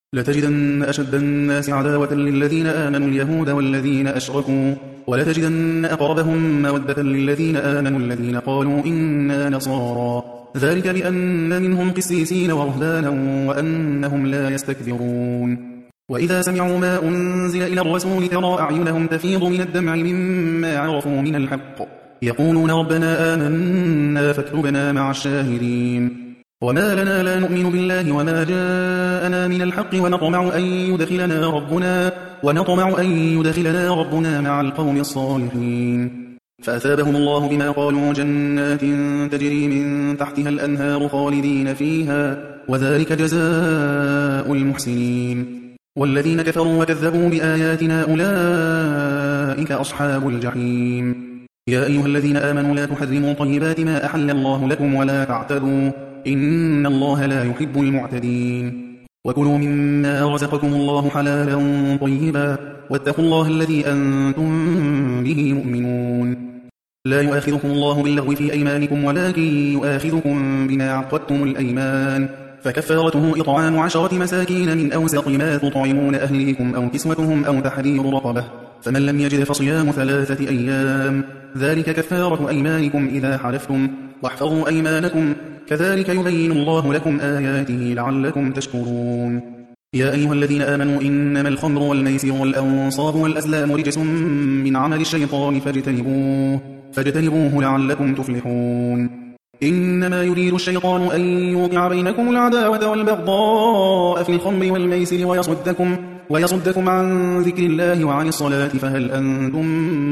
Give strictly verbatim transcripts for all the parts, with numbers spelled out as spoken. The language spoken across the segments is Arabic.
لتجدن أشد الناس عداوة للذين آمنوا اليهود والذين أشركوا ولتجدن أقربهم مودة للذين آمنوا الذين قالوا إنا نصارى ذلك بأن منهم قسيسين ورهبانا وأنهم لا يستكبرون وإذا سمعوا ما أنزل إلى الرسول ترى أعينهم تفيض من الدمع مما عرفوا من الحق يقولون ربنا آمنا فاكتبنا مع الشاهدين وما لنا لا نؤمن بالله وما جاءنا من الحق ونطمع أن يدخلنا ربنا ونطمع أن يدخلنا ربنا مع القوم الصالحين فأثابهم الله بما قالوا جنات تجري من تحتها الأنهار خالدين فيها وذلك جزاء المحسنين والذين كفروا وكذبوا بآياتنا أولئك أصحاب الجحيم يا أيها الذين آمنوا لا تحرموا طيبات ما أحل الله لكم ولا تعتدوا إن الله لا يحب المعتدين وكلوا مما رزقكم الله حلالا طيبا واتقوا الله الذي أنتم به مؤمنون لا يؤاخذكم الله باللغو في أيمانكم ولكن يؤاخذكم بما عقدتم الأيمان فكفارته إطعام عشرة مساكين من أوسط ما تطعمون أهليكم أو كسوتهم أو تحرير رقبة فمن لم يجد فصيام ثلاثة أيام ذلك كفارة أيمانكم إذا حلفتم واحفظوا أيمانكم كذلك يبين الله لكم آياته لعلكم تشكرون يا أيها الذين آمنوا إنما الخمر والميسر والأنصاب والأزلام رجس من عمل الشيطان فاجتنبوه, فاجتنبوه لعلكم تفلحون إنما يريد الشيطان أن يوقع بينكم العداوة والبغضاء في الخمر والميسر ويصدكم, ويصدكم عن ذكر الله وعن الصلاة فهل أنتم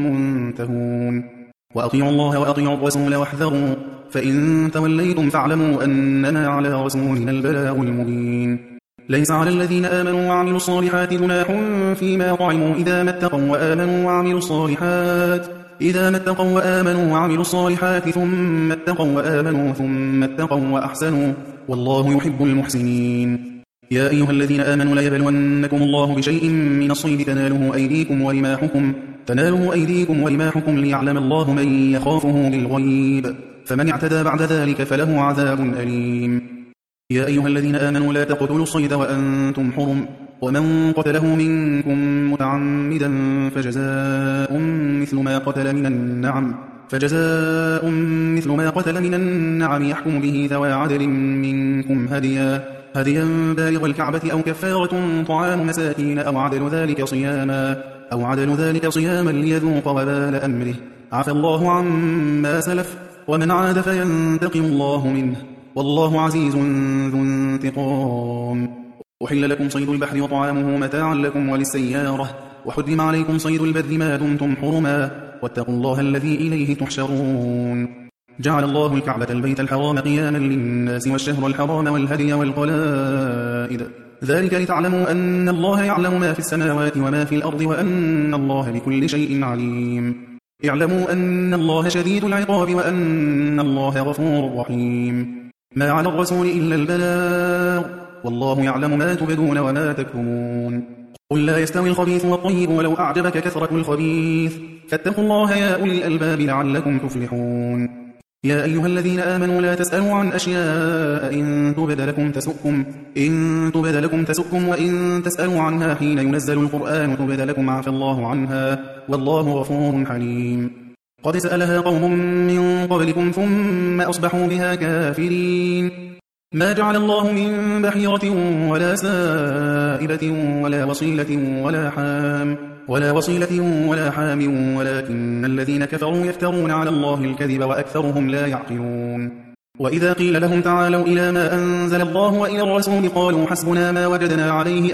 منتهون وأطيعوا الله وأطيعوا الرسول واحذروا فإن توليتم فاعلموا أنما على رسولنا البلاغ المبين ليس على الذين آمنوا وعملوا الصالحات جناح فيما طعموا إذا ما اتقوا وآمنوا وعملوا الصالحات إذا ما اتقوا وآمنوا وعملوا الصالحات ثم اتقوا وآمنوا ثم اتقوا وأحسنوا والله يحب المحسنين يا أيها الذين آمنوا لا يبلونكم الله بشيء من الصيد تناله أيديكم ورماحكم تناله أيديكم ورماحكم ليعلم الله من يخافه بالغيب فمن اعتدى بعد ذلك فله عذاب أليم يا أيها الذين آمنوا لا تقتلوا الصيد وأنتم حرم ومن قتله منكم متعمدا فجزاء مثل ما قتل من النعم فجزاء مثل ما قتل من النعم يحكم به ذوى عدل منكم هديا هديا بالغ الكعبة أو كفارة طعام مساكين أو عدل ذلك صياما أو عدل ذلك صياما ليذوق وبال أمره عفى الله عما سلف ومن عاد فينتقم الله منه والله عزيز ذو انتقام أحل لكم صيد البحر وطعامه متاعا لكم وللسيارة وحرم عليكم صيد البر ما دمتم حرما واتقوا الله الذي إليه تحشرون جعل الله الكعبة البيت الحرام قياما للناس والشهر الحرام والهدي والقلائد ذلك لتعلموا أن الله يعلم ما في السماوات وما في الأرض وأن الله بكل شيء عليم اعلموا أن الله شديد العقاب وأن الله غفور رحيم ما على الرسول إلا البلاغ والله يعلم ما تبدون وما تكتمون قل لا يستوي الخبيث والطيب ولو أعجبك كثرة الخبيث فاتقوا الله يا أولي الألباب لعلكم تفلحون يا أيها الذين آمنوا لا تسألوا عن أشياء إن تبد لكم تسؤكم إن تبد لكم تسؤكم وإن تسألوا عنها حين ينزل القرآن تبد لكم عفى الله عنها والله غفور حليم قد سألها قوم من قبلكم ثم أصبحوا بها كافرين ما جعل الله من بحيرة ولا سائبة ولا وصيلة ولا حام ولا وصيلة ولا حام ولكن الذين كفروا يفترون على الله الكذب وأكثرهم لا يعقلون وإذا قيل لهم تعالوا إلى ما أنزل الله وإلى الرسول قالوا حسبنا ما وجدنا عليه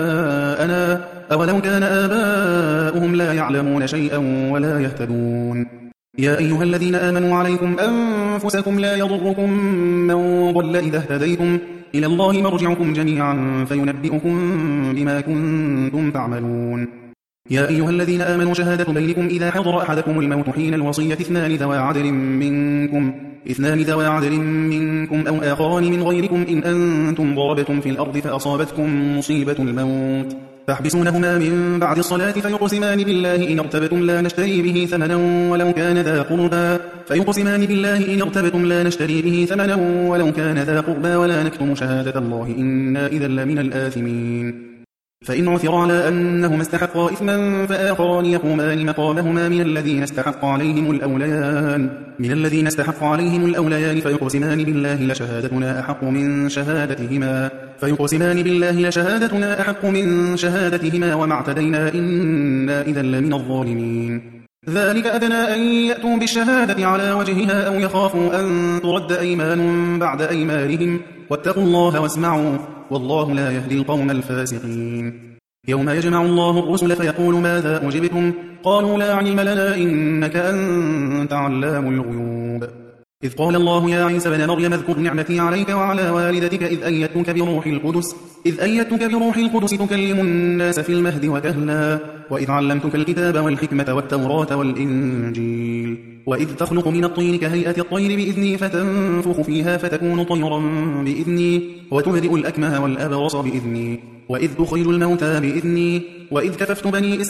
آباءنا أولو كان آباؤهم لا يعلمون شيئا ولا يهتدون يا أيها الذين آمنوا عليكم أنفسكم لا يضركم من ضل إذا اهتديتم إلى الله مرجعكم جميعا فينبئكم بما كنتم تعملون يا أيها الذين آمنوا شهادة بينكم إذا حضر أحدكم الموت حين الوصية اثنان ذوى عدل منكم اثنان ذوى عدل منكم أو آخران من غيركم إن أنتم ضربتم في الأرض فأصابتكم مصيبة الموت تحبسونهما من بعد الصلاة فيقسمان بالله إن ارتبتم لا نشتري به ثمنا ولو كان ذا قربى فيقسمان بالله إن ارتبتم لا نشتري به ثمنا ولو كان ذا قربى ولا نكتم شهادة الله إنا إذا لمن الآثمين فإن عثر على أنهما استحقا إثما فآخران يقومان مقامهما من الذين استحق عليهم الأوليان من الذين استحق عليهم الأوليان فيقسمان بالله لشهادتنا أحق من شهادتهما فيقسمان بالله لشهادتنا أحق من شهادتهما وما اعتدينا إنا إذا لمن الظالمين ذلك أدنى أن يأتوا بالشهادة على وجهها أو يخافوا أن ترد أيمان بعد أيمانهم واتقوا الله واسمعوا والله لا يهدي القوم الفاسقين يوم يجمع الله الرسل فيقول ماذا أجبتم قالوا لا علم لنا إنك أنت علام الغيوب إذ قال الله يا عيسى بن مريم اذكر نعمتي عليك وعلى والدتك إذ أيدتك بروح القدس إذ أيدتك بروح القدس تكلم الناس في المهد وكهلا وإذ علمتك الكتاب والحكمة والتوراة والإنجيل وإذ تخلق من الطين كهيئة الطير بإذني فتنفخ فيها فتكون طيرا بإذني وتبرئ الأكمه والأبرص بإذني وإذ تخرج الموتى بإذني وإذ كففت بني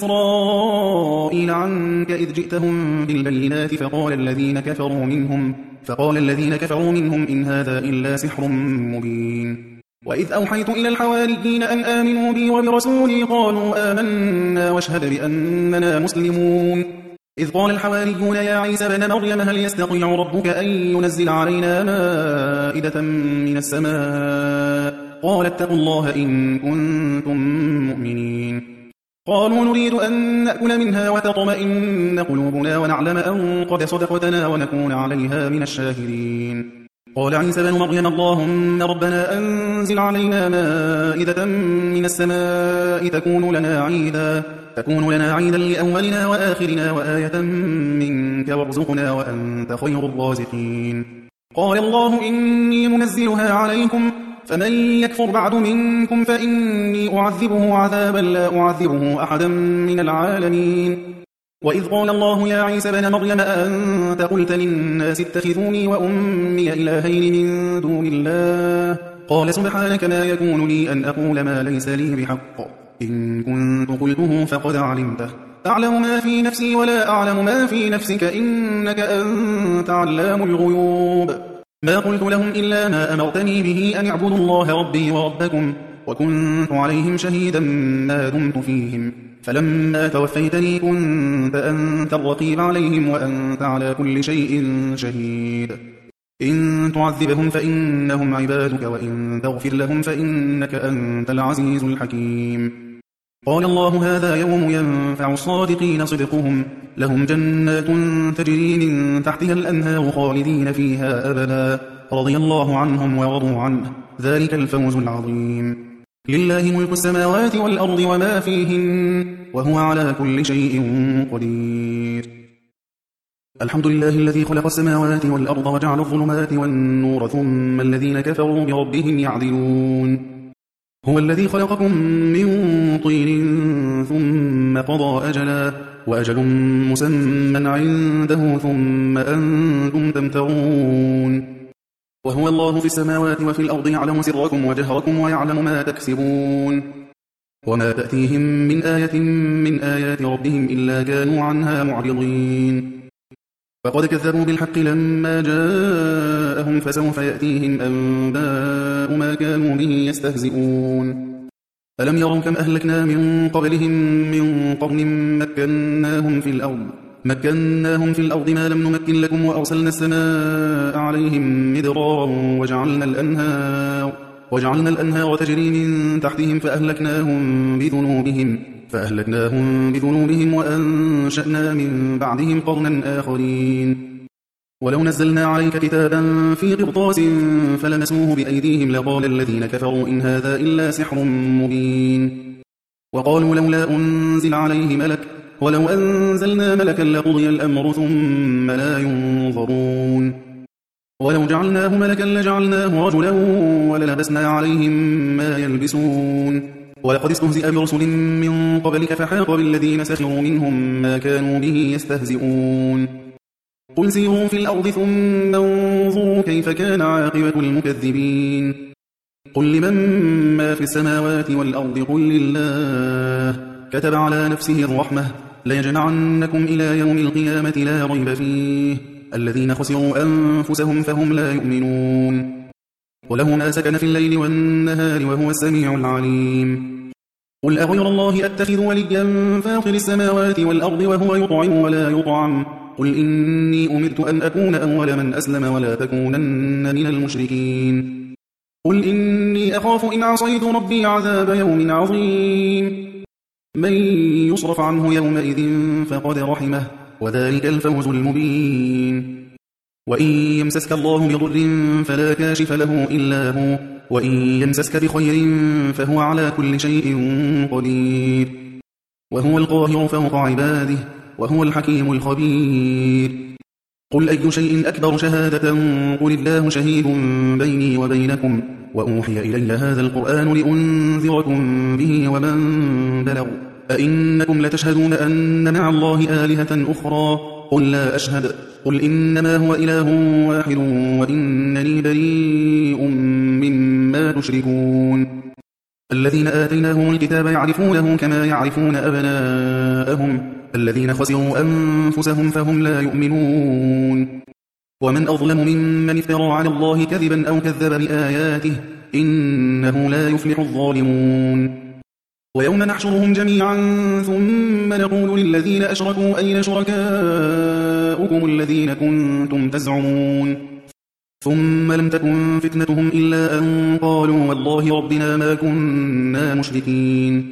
إسرائيل عنك إذ جئتهم بالبينات فقال الذين كفروا منهم فقال الذين كفروا منهم إن هذا إلا سحر مبين وإذ أوحيت إلى الحواريين أن آمنوا بي وبرسولي قالوا آمنا واشهد بأننا مسلمون إذ قال الحواريون يا عيسى بن مريم هل يستطيع ربك أن ينزل علينا مائدة من السماء قال اتقوا الله إن كنتم مؤمنين قالوا نريد أن نأكل منها وتطمئن قلوبنا ونعلم أن قد صدقتنا ونكون عليها من الشاهدين قال عيسى بن مريم اللهم ربنا أنزل علينا مائدة من السماء تكون لنا عيدا تكون لنا عيدا لأولنا وآخرنا وآية منك وارزقنا وأنت خير الرازقين قال الله إني منزلها عليكم فمن يكفر بعد منكم فإني أعذبه عذابا لا أعذبه أحدا من العالمين وإذ قال الله يا عيسى بن مريم أنت قلت للناس اتخذوني وأمي إلهين من دون الله قال سبحانك ما يكون لي أن أقول ما ليس لي بحق إن كنت قلته فقد علمته أعلم ما في نفسي ولا أعلم ما في نفسك إنك أنت علام الغيوب ما قلت لهم إلا ما أمرتني به أن اعبدوا الله ربي وربكم وكنت عليهم شهيدا ما دمت فيهم فلما توفيتني كنت أنت الرقيب عليهم وأنت على كل شيء شهيد إن تعذبهم فإنهم عبادك وإن تغفر لهم فإنك أنت العزيز الحكيم قال الله هذا يوم ينفع الصادقين صدقهم لهم جنات تجري من تحتها الأنهار خالدين فيها أبدا رضي الله عنهم ورضوا عنه ذلك الفوز العظيم لله ملك السماوات والأرض وما فيهن وهو على كل شيء قدير الحمد لله الذي خلق السماوات والأرض وجعل الظلمات والنور ثم الذين كفروا بربهم يعدلون هو الذي خلقكم من طين ثم قضى أجلا وأجل مسمى عنده ثم أنتم تمترون وهو الله في السماوات وفي الأرض يعلم سركم وجهركم ويعلم ما تكسبون وما تأتيهم من آية من آيات ربهم إلا كانوا عنها معرضين فقد كذبوا بالحق لما جاءهم فسوف يأتيهم أنباء ما كانوا به يستهزئون ألم يروا كم أهلكنا من قبلهم من قرن مكناهم في الأرض مكناهم في الأرض ما لم نمكن لكم وأرسلنا السماء عليهم مدرارا وجعلنا الأنهار وجعلنا الأنهار تجري من تحتهم فأهلكناهم بذنوبهم فأهلكناهم بذنوبهم وأنشأنا من بعدهم قرنا آخرين ولو نزلنا عليك كتابا في قرطاس فلمسوه بأيديهم لقال الذين كفروا إن هذا إلا سحر مبين وقالوا لولا أنزل عليه ملك ولو أنزلنا ملكا لقضي الأمر ثم لا ينظرون ولو جعلناه ملكا لجعلناه رجلا وللبسنا عليهم ما يلبسون ولقد استهزئ برسل من قبلك فحاق بالذين سخروا منهم ما كانوا به يستهزئون قل سيروا في الأرض ثم انظروا كيف كان عاقبة المكذبين قل لمن ما في السماوات والأرض قل لله كتب على نفسه الرحمة ليجمعنكم إلى يوم القيامة لا ريب فيه الذين خسروا أنفسهم فهم لا يؤمنون وله ما سكن في الليل والنهار وهو السميع العليم قل أغير الله أتخذ وليا فاطر السماوات والأرض وهو يطعم ولا يطعم قل إني أمرت أن أكون أول من أسلم ولا تكونن من المشركين قل إني أخاف إن عصيت ربي عذاب يوم عظيم من يصرف عنه يومئذ فقد رحمه وذلك الفوز المبين وإن يمسسك الله بضر فلا كاشف له إلا هو وإن يمسسك بخير فهو على كل شيء قدير وهو القاهر فوق عباده وهو الحكيم الخبير قل أي شيء أكبر شهادة قل الله شهيد بيني وبينكم وأوحي إلي هذا القرآن لأنذركم به ومن بلغ أئنكم لتشهدون أن مع الله آلهة أخرى قل لا أشهد قل إنما هو إله واحد وإنني بريء مما تشركون الذين آتيناهم الكتاب يعرفونه كما يعرفون أبناءهم الذين خسروا أنفسهم فهم لا يؤمنون ومن أظلم ممن افترى على الله كذبا أو كذب بآياته إنه لا يفلح الظالمون ويوم نحشرهم جميعا ثم نقول للذين أشركوا أين شركاؤكم الذين كنتم تزعمون ثم لم تكن فتنتهم إلا أن قالوا والله ربنا ما كنا مشركين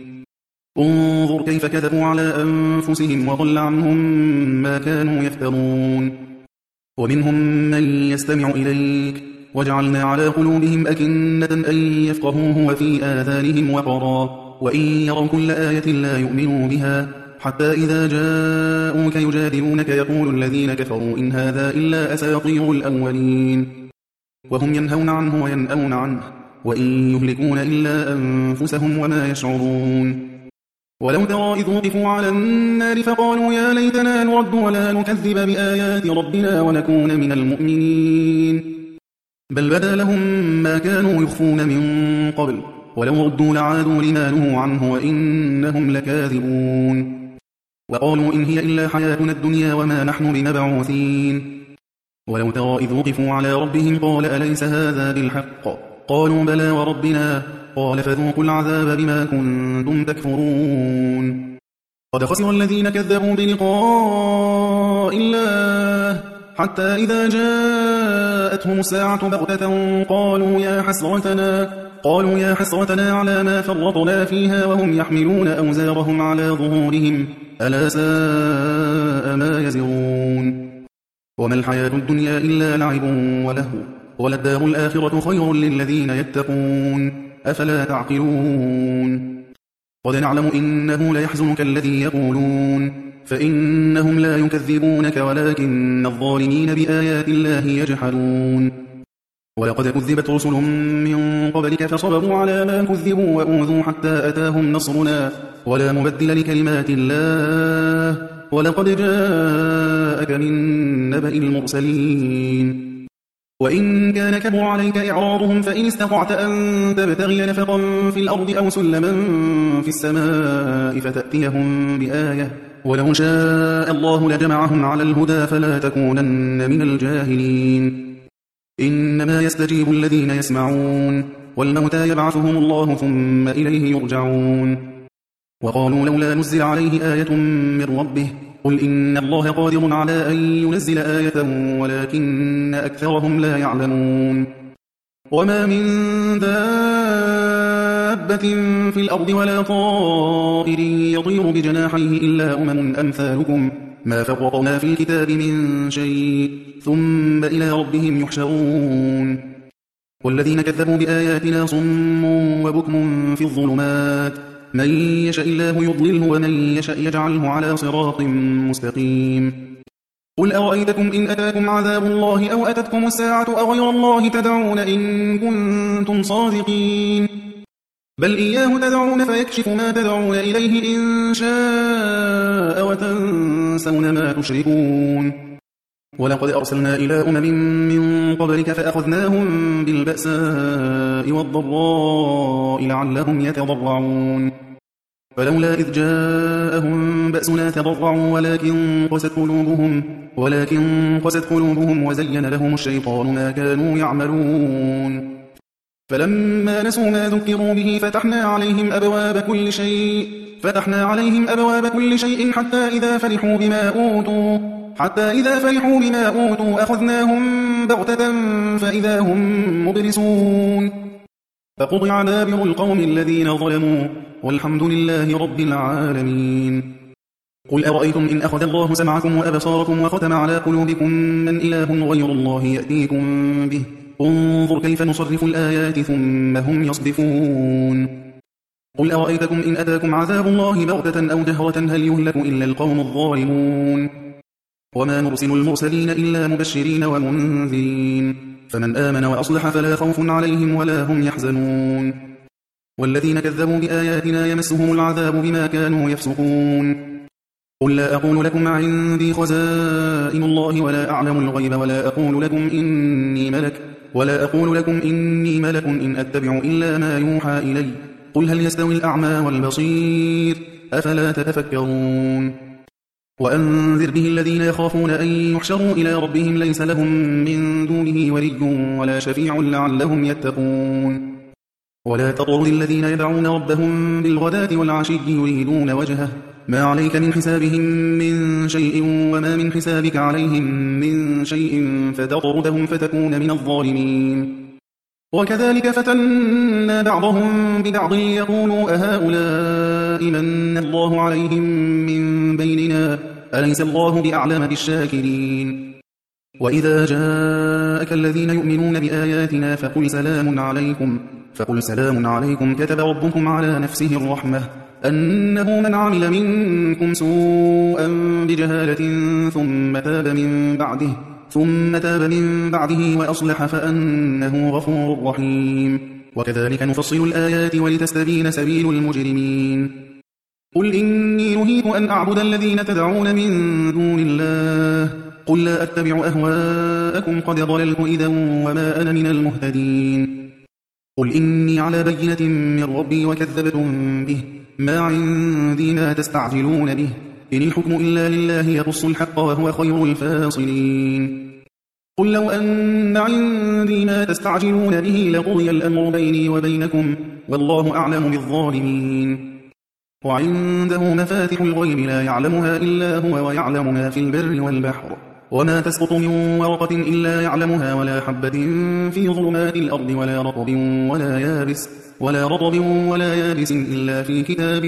انظر كيف كذبوا على أنفسهم وضل عنهم ما كانوا يفترون ومنهم من يستمع إليك وجعلنا على قلوبهم أكنة أن يفقهوه وفي آذانهم وقرا وإن يروا كل آية لا يؤمنوا بها حتى إذا جاءوك يجادلونك يقول الذين كفروا إن هذا إلا أساطير الأولين وهم ينهون عنه وينأون عنه وإن يهلكون إلا أنفسهم وما يشعرون ولو ترى إذ وقفوا على النار فقالوا يا ليتنا نرد ولا نكذب بآيات ربنا ونكون من المؤمنين بل بدا لهم ما كانوا يخفون من قبل ولو ردوا لعادوا لما نهوا عنه وإنهم لكاذبون وقالوا إن هي إلا حياتنا الدنيا وما نحن بمبعوثين ولو ترى إذ وقفوا على ربهم قال أليس هذا بالحق قالوا بلى وربنا قال فذوقوا العذاب بما كنتم تكفرون قد خسر الذين كذبوا بلقاء الله حتى إذا جاءتهم الساعة بغتة قالوا يا حسرتنا قالوا يا حسرتنا على ما فرطنا فيها وهم يحملون أوزارهم على ظهورهم ألا ساء ما يزرون وما الحياة الدنيا إلا لعب ولهو وللدار الآخرة خير للذين يتقون أفلا تعقلون قد نعلم إنه ليحزنك الذي يقولون فإنهم لا يكذبونك ولكن الظالمين بآيات الله يجحدون ولقد كذبت رسل من قبلك فصبروا على ما كذبوا وأوذوا حتى أتاهم نصرنا ولا مبدل لكلمات الله ولقد جاءك من نبأ المرسلين وإن كان كبر عليك إعراضهم فإن استطعت أن تبتغي نفقا في الأرض أو سلما في السماء فتأتيهم بآية ولو شاء الله لجمعهم على الهدى فلا تكونن من الجاهلين إنما يستجيب الذين يسمعون والموتى يبعثهم الله ثم إليه يرجعون وقالوا لولا نزل عليه آية من ربه قل إن الله قادر على أن ينزل آية ولكن أكثرهم لا يعلمون وما من دابة في الأرض ولا طائر يطير بجناحيه إلا أمم أمثالكم ما فرطنا في الكتاب من شيء ثم إلى ربهم يحشرون والذين كذبوا بآياتنا صم وبكم في الظلمات من يشاء الله يضلله ومن يشاء يجعله على صراط مستقيم قل أرأيتكم إن أتاكم عذاب الله أو أتتكم الساعة أغير الله تدعون إن كنتم صادقين بل إياه تدعون فيكشف ما تدعون إليه إن شاء وتنسون ما تشركون ولقد أرسلنا إلى أمم من قبلك فأخذناهم بالبأساء والضراء لعلهم يتضرعون فلولا إذ جاءهم بأسنا تضرعوا ولكن قست قلوبهم ولكن قست قلوبهم وزين لهم الشيطان ما كانوا يعملون فلما نسوا ما ذكروا به فتحنا عليهم أبواب كل شيء فتحنا عليهم أبواب كل شيء حتى إذا فرحوا بما أوتوا حتى إذا فرحوا بما أوتوا أخذناهم بغتة فإذا هم مبلسون فقطع دابر القوم الذين ظلموا والحمد لله رب العالمين قل أرأيتم إن أخذ الله سمعكم وأبصاركم وختم على قلوبكم من إله غير الله يأتيكم به انظر كيف نصرف الآيات ثم هم يصدفون قل أرأيتكم إن أتاكم عذاب الله بغتة أو جهرة هل يهلك إلا القوم الظالمون وما نرسل المرسلين إلا مبشرين ومنذرين فمن آمن وأصلح فلا خوف عليهم ولا هم يحزنون والذين كذبوا بآياتنا يمسهم العذاب بما كانوا يفسقون قل لا أقول لكم عندي خزائن الله ولا أعلم الغيب ولا أقول لكم إني ملك ولا أقول لكم إني ملك إن أتبع إلا ما يوحى إلي قل هل يستوي الأعمى والبصير أفلا تتفكرون وأنذر به الذين يخافون أن يحشروا إلى ربهم ليس لهم من دونه ولي ولا شفيع لعلهم يتقون ولا تطرد الذين يدعون ربهم بالغداة والعشي يريدون وجهه ما عليك من حسابهم من شيء وما من حسابك عليهم من شيء فتطردهم فتكون من الظالمين وكذلك فتنا بعضهم ببعض يقولوا أهؤلاء من الله عليهم من بيننا أليس الله بأعلم بالشاكرين وإذا جاءك الذين يؤمنون بآياتنا فقل سلام عليكم فقل سلام عليكم كتب ربكم على نفسه الرحمة أنه من عمل منكم سوءا بجهالة ثم تاب من بعده ثم تاب من بعده وأصلح فأنه غفور رحيم وكذلك نفصل الآيات ولتستبين سبيل المجرمين قل إني نهيت أن أعبد الذين تدعون من دون الله قل لا أتبع أهواءكم قد ضللت إذا وما أنا من المهتدين قل إني على بينة من ربي وكذبتم به ما عندي ما تستعجلون به إن الحكم إلا لله يقص الحق وهو خير الفاصلين قل لو أن عندي ما تستعجلون به لقضي الأمر بيني وبينكم والله أعلم بالظالمين وعنده مفاتح الغيب لا يعلمها إلا هو ويعلم ما في البر والبحر وما تسقط من ورقة إلا يعلمها ولا حبة في ظلمات الأرض ولا رطب ولا يابس ولا رطب ولا يابس إلا في كتاب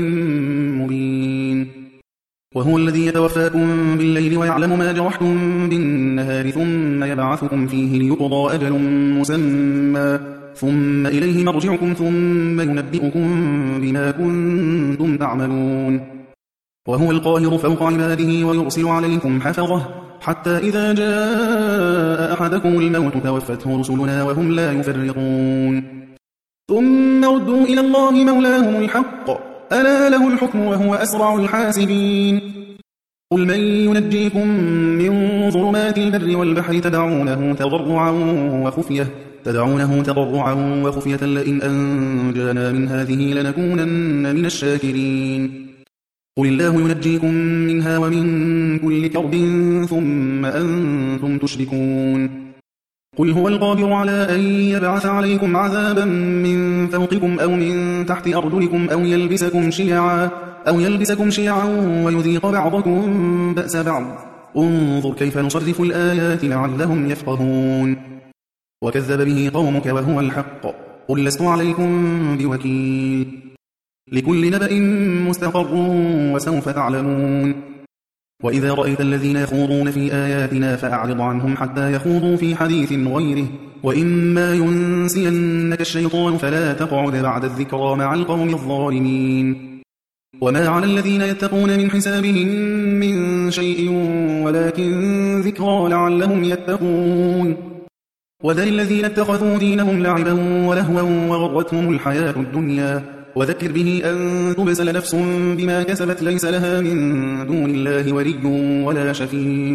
مبين وهو الذي يتوفاكم بالليل ويعلم ما جرحتم بالنهار ثم يبعثكم فيه ليقضى أجل مسمى ثم إليه مرجعكم ثم ينبئكم بما كنتم تعملون وهو القاهر فوق عباده ويرسل عليكم حفظه حتى إذا جاء أحدكم الموت توفته رسلنا وهم لا يفرطون ثم ردوا إلى الله مولاهم الحق ألا له الحكم وهو أسرع الحاسبين قل من ينجيكم من ظلمات البر والبحر تدعونه تضرعا وخفية تدعونه تضرعا وخفية لئن أنجانا من هذه لنكونن من الشاكرين قل الله ينجيكم منها ومن كل كرب ثم أنتم تشركون قل هو القادر على أن يبعث عليكم عذابا من فوقكم أو من تحت أرجلكم أو يلبسكم شيعا أو يلبسكم شيعا ويذيق بعضكم بأس بعض انظر كيف نصرف الآيات لعلهم يفقهون وكذب به قومك وهو الحق قل لست عليكم بوكيل لكل نبأ مستقر وسوف تعلمون وإذا رأيت الذين يخوضون في آياتنا فأعرض عنهم حتى يخوضوا في حديث غيره وإما ينسينك الشيطان فلا تقعد بعد الذكرى مع القوم الظالمين وما على الذين يتقون من حسابهم من شيء ولكن ذكرى لعلهم يتقون وذل الذين اتخذوا دينهم لعبا ولهوا وغرتهم الحياة الدنيا وذكر به أن تبسل نفس بما كسبت ليس لها من دون الله ولي ولا شفيع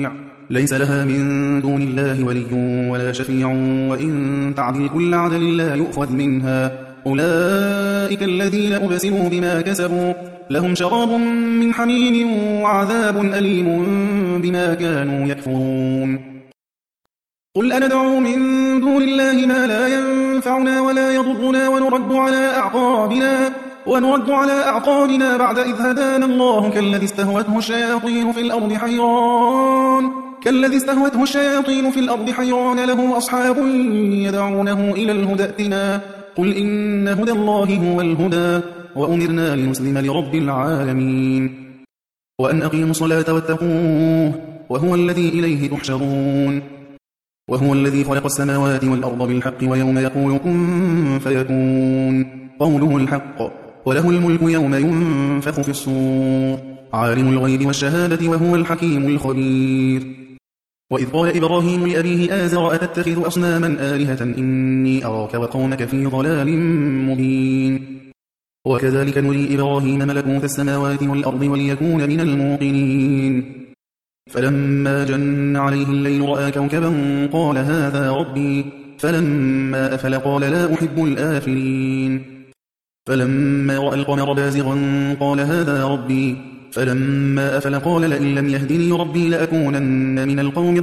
ليس لها من دون الله ولي ولا شفيع وإن تعدل كل عدل لا يؤخذ منها أولئك الذين أبسلوا بما كسبوا لهم شراب من حميم وعذاب أليم بما كانوا يكفرون قل أندعو من دون الله ما لا ينفعنا ولا يضرنا ونرد على أعقابنا ونرد على أعقابنا بعد إذ هدانا الله كالذي استهوته الشياطين في الأرض حيران كالذي استهوته الشياطين في الأرض حيران له أصحاب يدعونه إلى الهدى ائتنا قل إن هدى الله هو الهدى وأمرنا لنسلم لرب العالمين وأن أقيموا الصلاة واتقوه وهو الذي إليه تحشرون وهو الذي خلق السماوات والأرض بالحق ويوم يقول كن فيكون قوله الحق وله الملك يوم ينفخ في الصور عالم الغيب والشهادة وهو الحكيم الخبير وإذ قال إبراهيم لأبيه آزر أتتخذ أصناما آلهة إني أراك وقومك في ضلال مبين وكذلك نري إبراهيم ملكوت السماوات والأرض وليكون من الموقنين فلما جن عليه الليل رأى كوكبا قال هذا ربي فلما أفل قال لا أحب الآفلين فلما رأى القمر بازغا قال هذا ربي فلما أفل قال لئن لم يهدني ربي لأكونن من القوم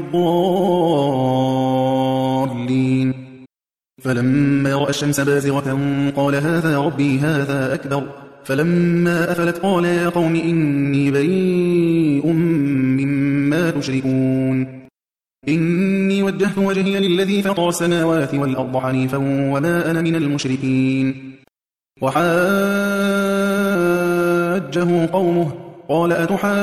الضالين فلما رأى الشمس بازغة قال هذا ربي هذا أكبر فلما أفلت قال يا قوم إني بريء مما تشركون إني وجهت وجهي للذي فطر السماوات والأرض حنيفا وما أنا من المشركين وحاجه قومه قال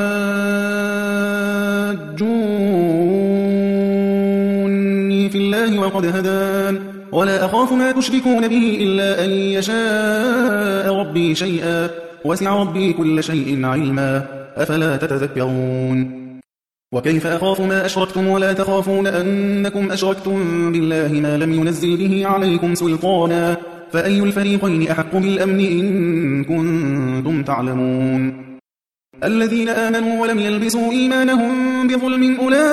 أتحاجوني في الله وقد هدان ولا أخاف ما تشركون به إلا أن يشاء ربي شيئا وسع ربي كل شيء علما أفلا تتذكرون وكيف أخاف ما أشركتم ولا تخافون أنكم أشركتم بالله ما لم ينزل به عليكم سلطانا فأي الفريقين أحق بالأمن إن كنتم تعلمون الذين آمنوا ولم يلبسوا إيمانهم بظلم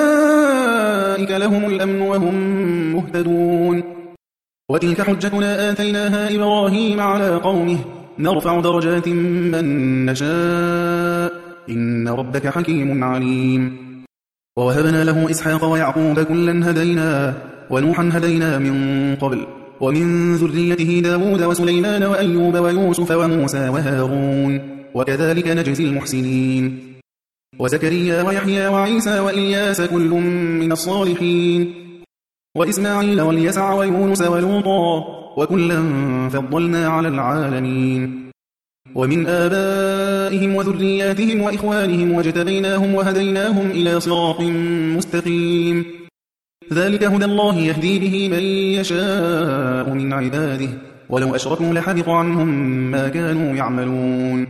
أولئك لهم الأمن وهم مهتدون وتلك حجتنا آتيناها إبراهيم على قومه نرفع درجات من نشاء إن ربك حكيم عليم ووهبنا له إسحاق ويعقوب كلا هدينا ونوحا هدينا من قبل ومن ذريته داود وسليمان وأيوب ويوسف وموسى وهارون وكذلك نجزي المحسنين وزكريا ويحيى وعيسى وإلياس كل من الصالحين وإسماعيل واليسع ويونس ولوطا وكلا فضلنا على العالمين ومن آبائهم وذرياتهم وإخوانهم واجتبيناهم وهديناهم إلى صراط مستقيم ذلك هدى الله يهدي به من يشاء من عباده ولو أشركوا لحبط عنهم ما كانوا يعملون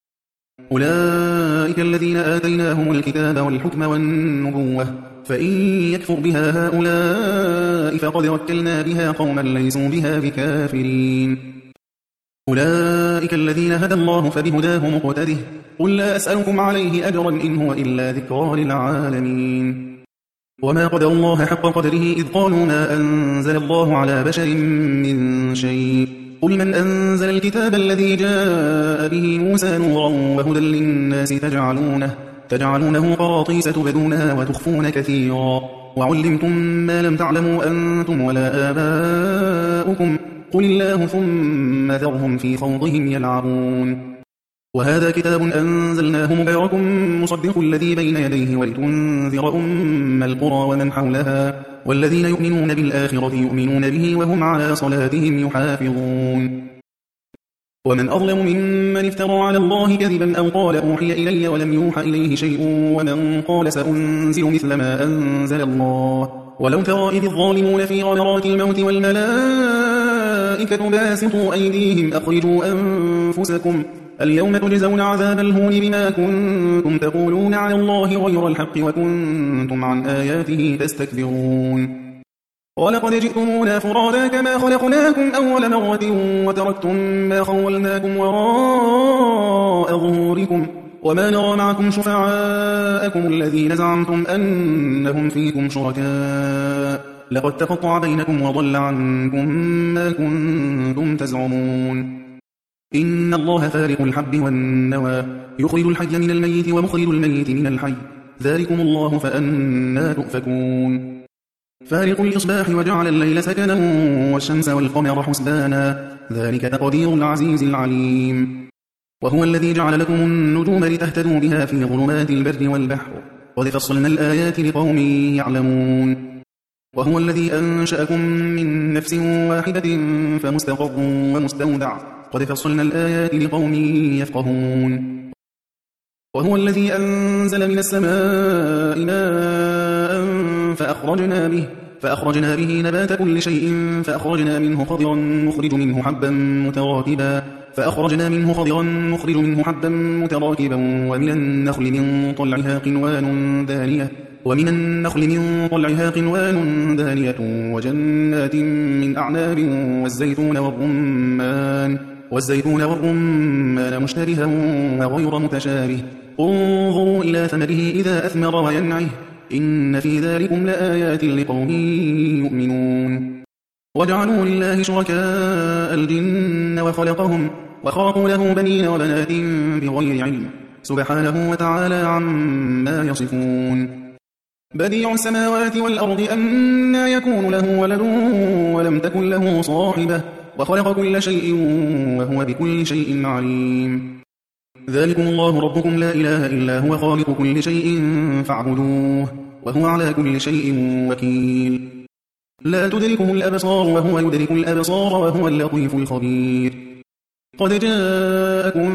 أولئك الذين آتيناهم الكتاب والحكم والنبوة فإن يكفر بها هؤلاء فقد وكلنا بها قوما ليسوا بها بكافرين أولئك الذين هدى الله فبهداه مقتده قل لا أسألكم عليه أجرا إن هو إلا ذكرى للعالمين وما قدر الله حق قدره إذ قالوا ما أنزل الله على بشر من شيء قل من أنزل الكتاب الذي جاء به موسى نورا وهدى للناس تجعلونه تجعلونه قراطيس تبدونها وتخفون كثيرا وعلمتم ما لم تعلموا أنتم ولا آباؤكم قل الله ثم ذرهم في خوضهم يلعبون وهذا كتاب أنزلناه مبارك مصدق الذي بين يديه ولتنذر أم القرى ومن حولها والذين يؤمنون بالآخرة يؤمنون به وهم على صلاتهم يحافظون ومن أظلم ممن افترى على الله كذبا أو قال أوحي إلي ولم يوحى إليه شيء ومن قال سأنزل مثل ما أنزل الله ولو ترى إذ الظالمون في غمرات الموت والملائكة باسطوا أيديهم أخرجوا أنفسكم اليوم تجزون عذاب الهون بما كنتم تقولون على الله غير الحق وكنتم عن آياته تستكبرون ولقد جئتمونا فرادا كما خلقناكم أول مرة وتركتم ما خولناكم وراء ظهوركم وما نرى معكم شفعاءكم الذين زعمتم أنهم فيكم شركاء لقد تقطع بينكم وضل عنكم ما كنتم تزعمون إن الله فارق الحب والنوى يخرج الحي من الميت ومخرج الميت من الحي ذلكم الله فأنى تؤفكون فارق الإصباح وجعل الليل سكنا والشمس والقمر حسبانا ذلك تقدير العزيز العليم وهو الذي جعل لكم النجوم لتهتدوا بها في ظلمات البر والبحر قد فصلنا الآيات لقوم يعلمون وهو الذي أنشأكم من نفس واحدة فمستقر ومستودع قد فصلنا الآيات لقوم يفقهون وهو الذي أنزل من السماء ماء فأخرجنا به فأخرجنا به نبات كل شيء فأخرجنا منه خضرا نخرج منه حبا متراكبا فأخرجنا منه خضرا نخرج منه حبا متراكبا ومن النخل من طلعها قنوان دانية ومن النخل من طلعها قنوان دانية وجنات من أعناب والزيتون والرمان والزيتون والرمان مشتبها وغير متشابه انظروا إلى ثمره إذا أثمر وينعه إن في ذلكم لآيات لقوم يؤمنون وجعلوا لله شركاء الجن وخلقهم وخلقوا له بنين وبنات بغير علم سبحانه وتعالى عما يصفون بديع السماوات والأرض أنى يكون له ولد ولم تكن له صاحبة وخلق كل شيء وهو بكل شيء عليم ذلكم الله ربكم لا إله إلا هو خالق كل شيء فاعبدوه وهو على كل شيء وكيل لا تدركه الأبصار وهو يدرك الأبصار وهو اللطيف الخبير قد جاءكم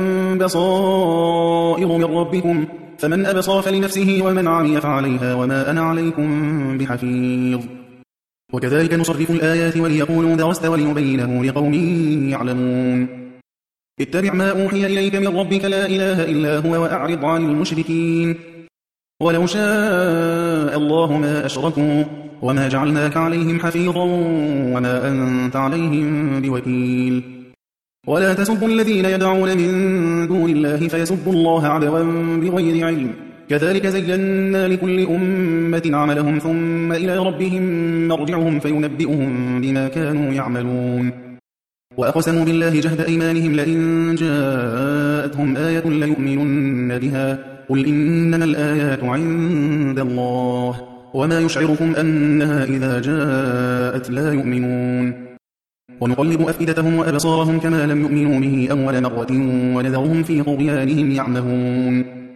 بصائر من ربكم فمن أبصر فلنفسه ومن عمي فعليها وما أنا عليكم بحفيظ وكذلك نصرف الآيات وليقولوا درست ولنبينه لقوم يعلمون اتبع ما أوحي إليك من ربك لا إله إلا هو وأعرض عن المشركين ولو شاء الله ما أشركوا وما جعلناك عليهم حفيظا وما أنت عليهم بوكيل ولا تسبوا الذين يدعون من دون الله فيسبوا الله عدوا بغير علم كذلك زينا لكل أمة عملهم ثم إلى ربهم مرجعهم فينبئهم بما كانوا يعملون وأقسموا بالله جهد أيمانهم لئن جاءتهم آية ليؤمنن بها قل إنما الآيات عند الله وما يشعركم أنها إذا جاءت لا يؤمنون ونقلب أفئدتهم وأبصارهم كما لم يؤمنوا به أول مرة ونذرهم في طغيانهم يعمهون